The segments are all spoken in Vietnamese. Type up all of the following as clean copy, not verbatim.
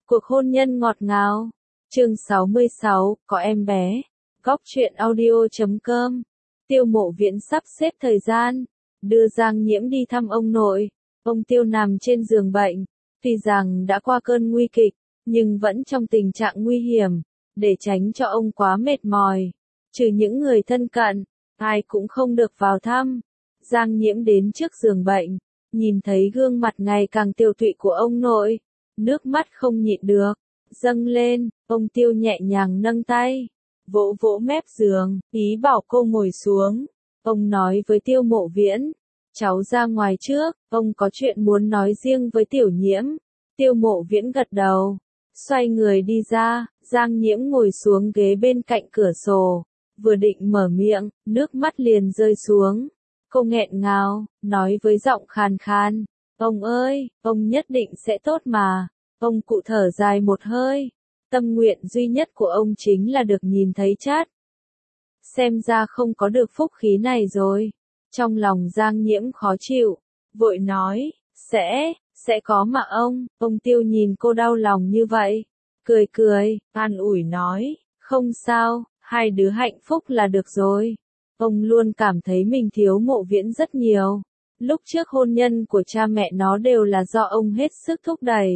Cuộc hôn nhân ngọt ngào. Chương 66, có em bé. Góc truyện audio.com. Tiêu Mộ Viễn sắp xếp thời gian, đưa Giang Nhiễm đi thăm ông nội. Ông Tiêu nằm trên giường bệnh, tuy rằng đã qua cơn nguy kịch, nhưng vẫn trong tình trạng nguy hiểm. Để tránh cho ông quá mệt mỏi, trừ những người thân cận, ai cũng không được vào thăm. Giang Nhiễm đến trước giường bệnh, nhìn thấy gương mặt ngày càng tiều tụy của ông nội, nước mắt không nhịn được, dâng lên. Ông Tiêu nhẹ nhàng nâng tay, vỗ vỗ mép giường, ý bảo cô ngồi xuống. Ông nói với Tiêu Mộ Viễn, cháu ra ngoài trước, ông có chuyện muốn nói riêng với Tiểu Nhiễm. Tiêu Mộ Viễn gật đầu, xoay người đi ra. Giang Nhiễm ngồi xuống ghế bên cạnh cửa sổ, vừa định mở miệng, nước mắt liền rơi xuống. Cô nghẹn ngào, nói với giọng khàn khàn, ông ơi, ông nhất định sẽ tốt mà. Ông cụ thở dài một hơi, tâm nguyện duy nhất của ông chính là được nhìn thấy Chát. Xem ra không có được phúc khí này rồi. Trong lòng Giang Nhiễm khó chịu, vội nói, sẽ có mà ông Tiêu nhìn cô đau lòng như vậy, cười, an ủi nói, không sao, hai đứa hạnh phúc là được rồi. Ông luôn cảm thấy mình thiếu Mộ Viễn rất nhiều. Lúc trước hôn nhân của cha mẹ nó đều là do ông hết sức thúc đẩy.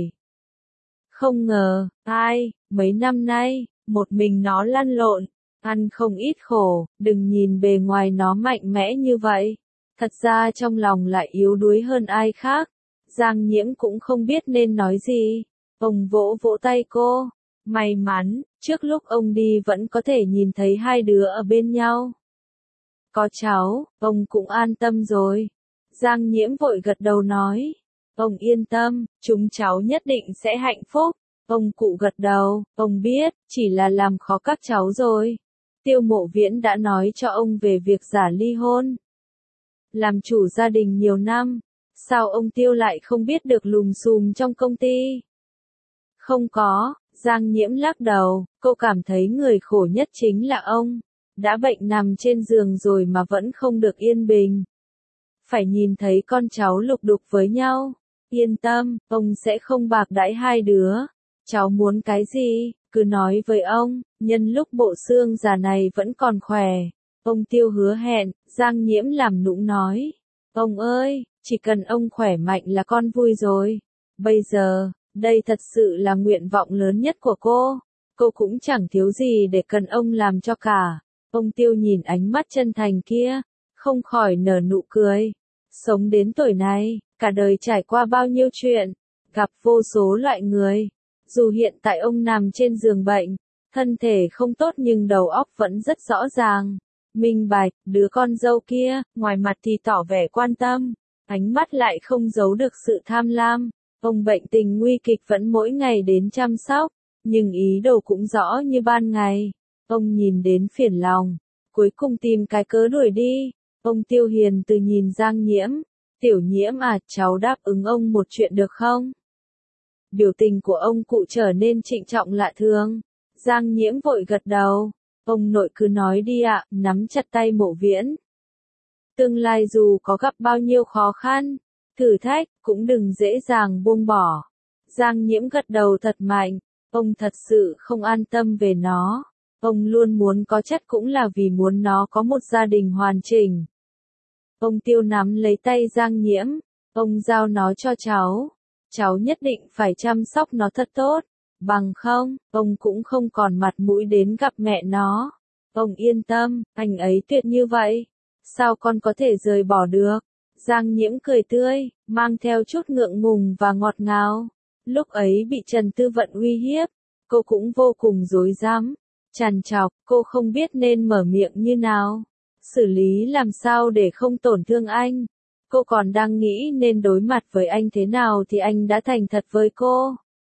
Không ngờ, mấy năm nay, một mình nó lăn lộn, ăn không ít khổ, đừng nhìn bề ngoài nó mạnh mẽ như vậy. Thật ra trong lòng lại yếu đuối hơn ai khác. Giang Nhiễm cũng không biết nên nói gì. Ông vỗ vỗ tay cô. May mắn, trước lúc ông đi vẫn có thể nhìn thấy hai đứa ở bên nhau. Có cháu, ông cũng an tâm rồi. Giang Nhiễm vội gật đầu nói. Ông yên tâm, chúng cháu nhất định sẽ hạnh phúc. Ông cụ gật đầu, ông biết, chỉ là làm khó các cháu rồi. Tiêu Mộ Viễn đã nói cho ông về việc giả ly hôn. Làm chủ gia đình nhiều năm, sao ông Tiêu lại không biết được lùm xùm trong công ty? Không có, Giang Nhiễm lắc đầu, cô cảm thấy người khổ nhất chính là ông. Đã bệnh nằm trên giường rồi mà vẫn không được yên bình. Phải nhìn thấy con cháu lục đục với nhau. Yên tâm, ông sẽ không bạc đãi hai đứa. Cháu muốn cái gì, cứ nói với ông, nhân lúc bộ xương già này vẫn còn khỏe. Ông Tiêu hứa hẹn. Giang Nhiễm làm nũng nói. Ông ơi, chỉ cần ông khỏe mạnh là con vui rồi. Bây giờ, đây thật sự là nguyện vọng lớn nhất của cô. Cô cũng chẳng thiếu gì để cần ông làm cho cả. Ông Tiêu nhìn ánh mắt chân thành kia, không khỏi nở nụ cười. Sống đến tuổi này, cả đời trải qua bao nhiêu chuyện, gặp vô số loại người. Dù hiện tại ông nằm trên giường bệnh, thân thể không tốt nhưng đầu óc vẫn rất rõ ràng. Minh bạch, đứa con dâu kia, ngoài mặt thì tỏ vẻ quan tâm, ánh mắt lại không giấu được sự tham lam. Ông bệnh tình nguy kịch vẫn mỗi ngày đến chăm sóc, nhưng ý đồ cũng rõ như ban ngày. Ông nhìn đến phiền lòng, cuối cùng tìm cái cớ đuổi đi. Ông Tiêu hiền từ nhìn Giang Nhiễm, Tiểu Nhiễm à, cháu đáp ứng ông một chuyện được không? Biểu tình của ông cụ trở nên trịnh trọng lạ thường. Giang Nhiễm vội gật đầu. Ông nội cứ nói đi ạ, nắm chặt tay Mộ Viễn. Tương lai dù có gặp bao nhiêu khó khăn, thử thách, cũng đừng dễ dàng buông bỏ. Giang Nhiễm gật đầu thật mạnh. Ông thật sự không an tâm về nó. Ông luôn muốn có Chất cũng là vì muốn nó có một gia đình hoàn chỉnh. Ông Tiêu nắm lấy tay Giang Nhiễm. Ông giao nó cho cháu. Cháu nhất định phải chăm sóc nó thật tốt. Bằng không, ông cũng không còn mặt mũi đến gặp mẹ nó. Ông yên tâm, anh ấy tuyệt như vậy. Sao con có thể rời bỏ được? Giang Nhiễm cười tươi, mang theo chút ngượng ngùng và ngọt ngào. Lúc ấy bị Trần Tư Vận uy hiếp, cô cũng vô cùng rối rắm, trằn trọc, cô không biết nên mở miệng như nào, xử lý làm sao để không tổn thương anh. Cô còn đang nghĩ nên đối mặt với anh thế nào thì anh đã thành thật với cô.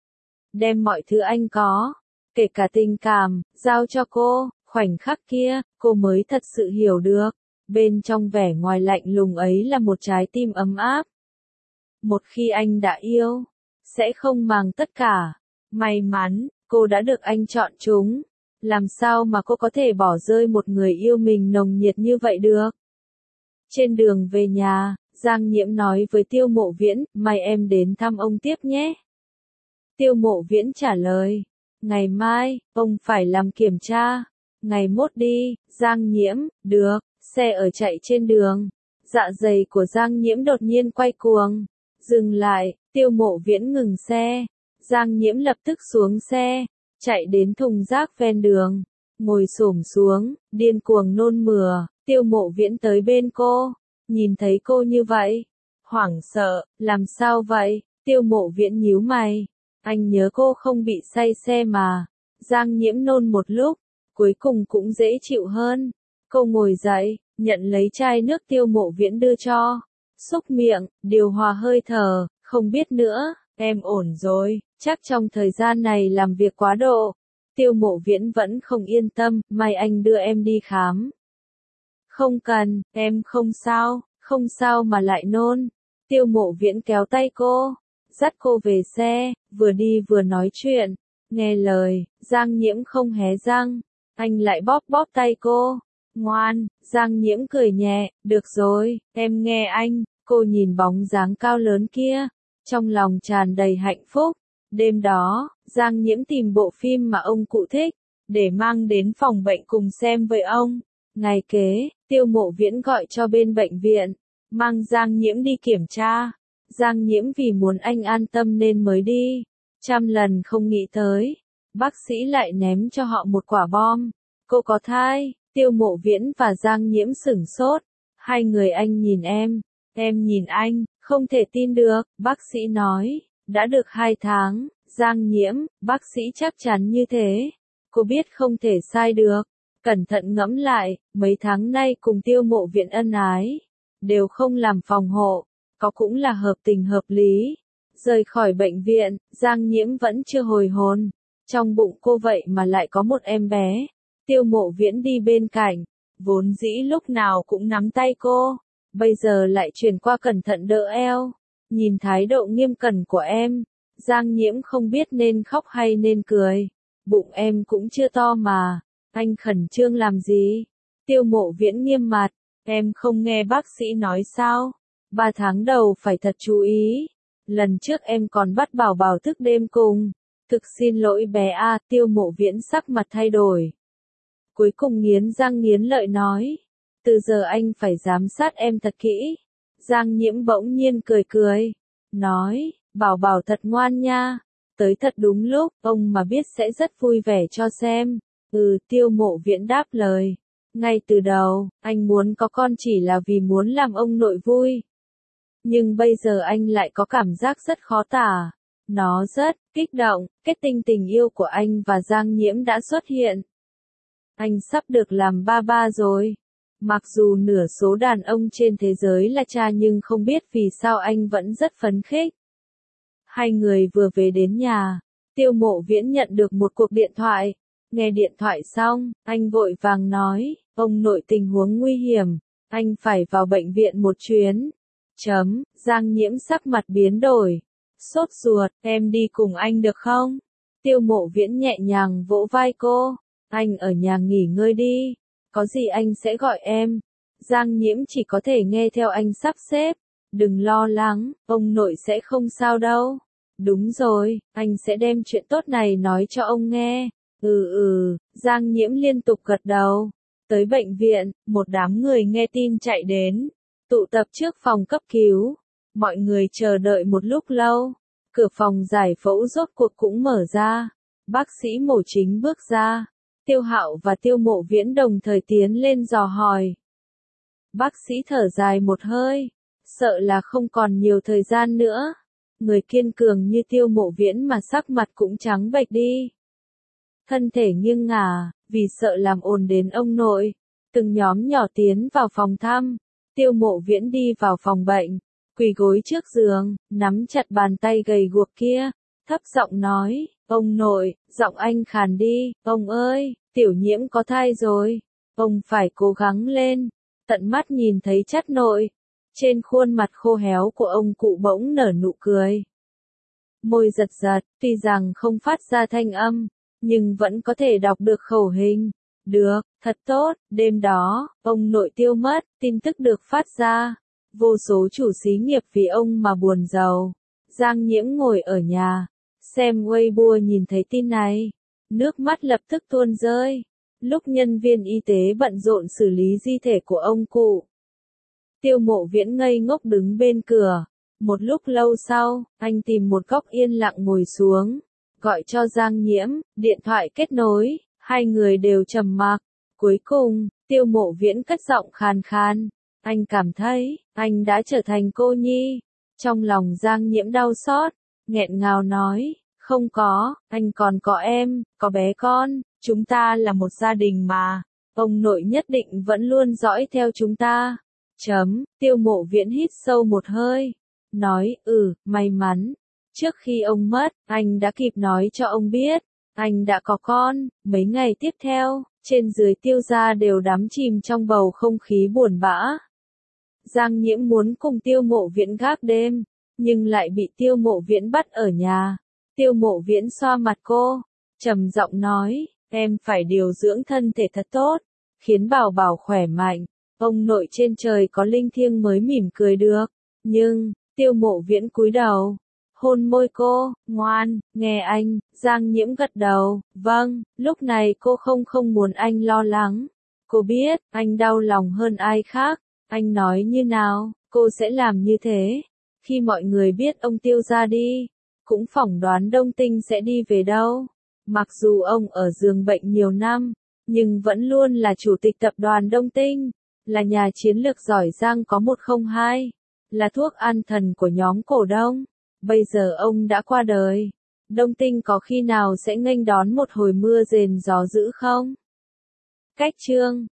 Đem mọi thứ anh có, kể cả tình cảm, giao cho cô. Khoảnh khắc kia, cô mới thật sự hiểu được, bên trong vẻ ngoài lạnh lùng ấy là một trái tim ấm áp. Một khi anh đã yêu, sẽ không màng tất cả. May mắn, cô đã được anh chọn chúng. Làm sao mà cô có thể bỏ rơi một người yêu mình nồng nhiệt như vậy được? Trên đường về nhà, Giang Nhiễm nói với Tiêu Mộ Viễn, mai em đến thăm ông tiếp nhé. Tiêu Mộ Viễn trả lời. Ngày mai, ông phải làm kiểm tra. Ngày mốt đi, Giang Nhiễm, được, xe ở chạy trên đường. Dạ dày của Giang Nhiễm đột nhiên quay cuồng. Dừng lại, Tiêu Mộ Viễn ngừng xe. Giang Nhiễm lập tức xuống xe, chạy đến thùng rác ven đường, ngồi xổm xuống, điên cuồng nôn mửa. Tiêu Mộ Viễn tới bên cô, nhìn thấy cô như vậy, hoảng sợ, làm sao vậy? Tiêu Mộ Viễn nhíu mày, anh nhớ cô không bị say xe mà. Giang Nhiễm nôn một lúc, cuối cùng cũng dễ chịu hơn. Cô ngồi dậy, nhận lấy chai nước Tiêu Mộ Viễn đưa cho, xúc miệng, điều hòa hơi thở, không biết nữa, em ổn rồi, chắc trong thời gian này làm việc quá độ. Tiêu Mộ Viễn vẫn không yên tâm, may anh đưa em đi khám. Không cần, em không sao mà lại nôn. Tiêu Mộ Viễn kéo tay cô, dắt cô về xe, vừa đi vừa nói chuyện. Nghe lời, Giang Nhiễm không hé răng, anh lại bóp bóp tay cô. Ngoan, Giang Nhiễm cười nhẹ, được rồi, em nghe anh. Cô nhìn bóng dáng cao lớn kia, trong lòng tràn đầy hạnh phúc. Đêm đó, Giang Nhiễm tìm bộ phim mà ông cụ thích, để mang đến phòng bệnh cùng xem với ông. Ngày kế, Tiêu Mộ Viễn gọi cho bên bệnh viện, mang Giang Nhiễm đi kiểm tra. Giang Nhiễm vì muốn anh an tâm nên mới đi. Trăm lần không nghĩ tới, bác sĩ lại ném cho họ một quả bom. Cô có thai. Tiêu Mộ Viễn và Giang Nhiễm sửng sốt. Hai người, anh nhìn em nhìn anh, không thể tin được, bác sĩ nói, đã được 2 tháng. Giang Nhiễm, bác sĩ chắc chắn như thế. Cô biết không thể sai được. Cẩn thận ngẫm lại, mấy tháng nay cùng Tiêu Mộ Viễn ân ái, đều không làm phòng hộ, có cũng là hợp tình hợp lý. Rời khỏi bệnh viện, Giang Nhiễm vẫn chưa hồi hồn. Trong bụng cô vậy mà lại có một em bé. Tiêu Mộ Viễn đi bên cạnh, vốn dĩ lúc nào cũng nắm tay cô, bây giờ lại chuyển qua cẩn thận đỡ eo. Nhìn thái độ nghiêm cẩn của em, Giang Nhiễm không biết nên khóc hay nên cười. Bụng em cũng chưa to mà, anh khẩn trương làm gì? Tiêu Mộ Viễn nghiêm mặt, em không nghe bác sĩ nói sao? 3 tháng đầu phải thật chú ý. Lần trước em còn bắt Bảo Bảo thức đêm cùng. Thực xin lỗi bé a. Tiêu Mộ Viễn sắc mặt thay đổi. Cuối cùng nghiến răng nghiến lợi nói, từ giờ anh phải giám sát em thật kỹ. Giang Nhiễm bỗng nhiên cười cười, nói, Bảo Bảo thật ngoan nha, tới thật đúng lúc, ông mà biết sẽ rất vui vẻ cho xem. Tiêu Mộ Viễn đáp lời, ngay từ đầu, anh muốn có con chỉ là vì muốn làm ông nội vui. Nhưng bây giờ anh lại có cảm giác rất khó tả. Nó rất kích động, kết tinh tình yêu của anh và Giang Nhiễm đã xuất hiện. Anh sắp được làm ba rồi. Mặc dù nửa số đàn ông trên thế giới là cha nhưng không biết vì sao anh vẫn rất phấn khích. Hai người vừa về đến nhà, Tiêu Mộ Viễn nhận được một cuộc điện thoại. Nghe điện thoại xong, anh vội vàng nói, ông nội tình huống nguy hiểm, anh phải vào bệnh viện một chuyến. Giang Nhiễm sắc mặt biến đổi. Sốt ruột, em đi cùng anh được không? Tiêu Mộ Viễn nhẹ nhàng vỗ vai cô. Anh ở nhà nghỉ ngơi đi, có gì anh sẽ gọi em. Giang Nhiễm chỉ có thể nghe theo anh sắp xếp. Đừng lo lắng, ông nội sẽ không sao đâu. Đúng rồi, anh sẽ đem chuyện tốt này nói cho ông nghe. Giang Nhiễm liên tục gật đầu. Tới bệnh viện, một đám người nghe tin chạy đến, tụ tập trước phòng cấp cứu. Mọi người chờ đợi một lúc lâu. Cửa phòng giải phẫu rốt cuộc cũng mở ra. Bác sĩ mổ chính bước ra. Tiêu Hạo và Tiêu Mộ Viễn đồng thời tiến lên dò hỏi. Bác sĩ thở dài một hơi, sợ là không còn nhiều thời gian nữa. Người kiên cường như Tiêu Mộ Viễn mà sắc mặt cũng trắng bệch đi. Thân thể nghiêng ngả, vì sợ làm ồn đến ông nội. Từng nhóm nhỏ tiến vào phòng thăm. Tiêu Mộ Viễn đi vào phòng bệnh, quỳ gối trước giường, nắm chặt bàn tay gầy guộc kia, thấp giọng nói, ông nội, giọng anh khàn đi, ông ơi, Tiểu Nhiễm có thai rồi, ông phải cố gắng lên. Tận mắt nhìn thấy chắt nội, trên khuôn mặt khô héo của ông cụ bỗng nở nụ cười. Môi giật giật, tuy rằng không phát ra thanh âm, nhưng vẫn có thể đọc được khẩu hình. Được, thật tốt. Đêm đó, ông nội Tiêu mất, tin tức được phát ra. Vô số chủ xí nghiệp vì ông mà buồn rầu. Giang Nhiễm ngồi ở nhà, xem Weibo nhìn thấy tin này, nước mắt lập tức tuôn rơi. Lúc nhân viên y tế bận rộn xử lý di thể của ông cụ, Tiêu Mộ Viễn ngây ngốc đứng bên cửa. Một lúc lâu sau, anh tìm một góc yên lặng ngồi xuống, gọi cho Giang Nhiễm, điện thoại kết nối, hai người đều trầm mặc. Cuối cùng, Tiêu Mộ Viễn cất giọng khàn khàn, anh cảm thấy, anh đã trở thành cô nhi. Trong lòng Giang Nhiễm đau xót, nghẹn ngào nói, không có, anh còn có em, có bé con, chúng ta là một gia đình mà, ông nội nhất định vẫn luôn dõi theo chúng ta. Tiêu Mộ Viễn hít sâu một hơi, nói, may mắn. Trước khi ông mất, anh đã kịp nói cho ông biết, anh đã có con. Mấy ngày tiếp theo, trên dưới Tiêu gia đều đắm chìm trong bầu không khí buồn bã. Giang Nhiễm muốn cùng Tiêu Mộ Viễn gác đêm, nhưng lại bị Tiêu Mộ Viễn bắt ở nhà. Tiêu Mộ Viễn xoa mặt cô, trầm giọng nói, em phải điều dưỡng thân thể thật tốt, khiến Bảo Bảo khỏe mạnh. Ông nội trên trời có linh thiêng mới mỉm cười được. Nhưng, Tiêu Mộ Viễn cúi đầu, hôn môi cô, ngoan, nghe anh. Giang Nhiễm gật đầu, vâng. Lúc này cô không muốn anh lo lắng. Cô biết, anh đau lòng hơn ai khác. Anh nói như nào, cô sẽ làm như thế. Khi mọi người biết ông Tiêu ra đi, cũng phỏng đoán Đông Tinh sẽ đi về đâu. Mặc dù ông ở giường bệnh nhiều năm, nhưng vẫn luôn là chủ tịch tập đoàn Đông Tinh, là nhà chiến lược giỏi giang có 102, là thuốc an thần của nhóm cổ đông. Bây giờ ông đã qua đời, Đông Tinh có khi nào sẽ nghênh đón một hồi mưa rền gió dữ không? Cách chương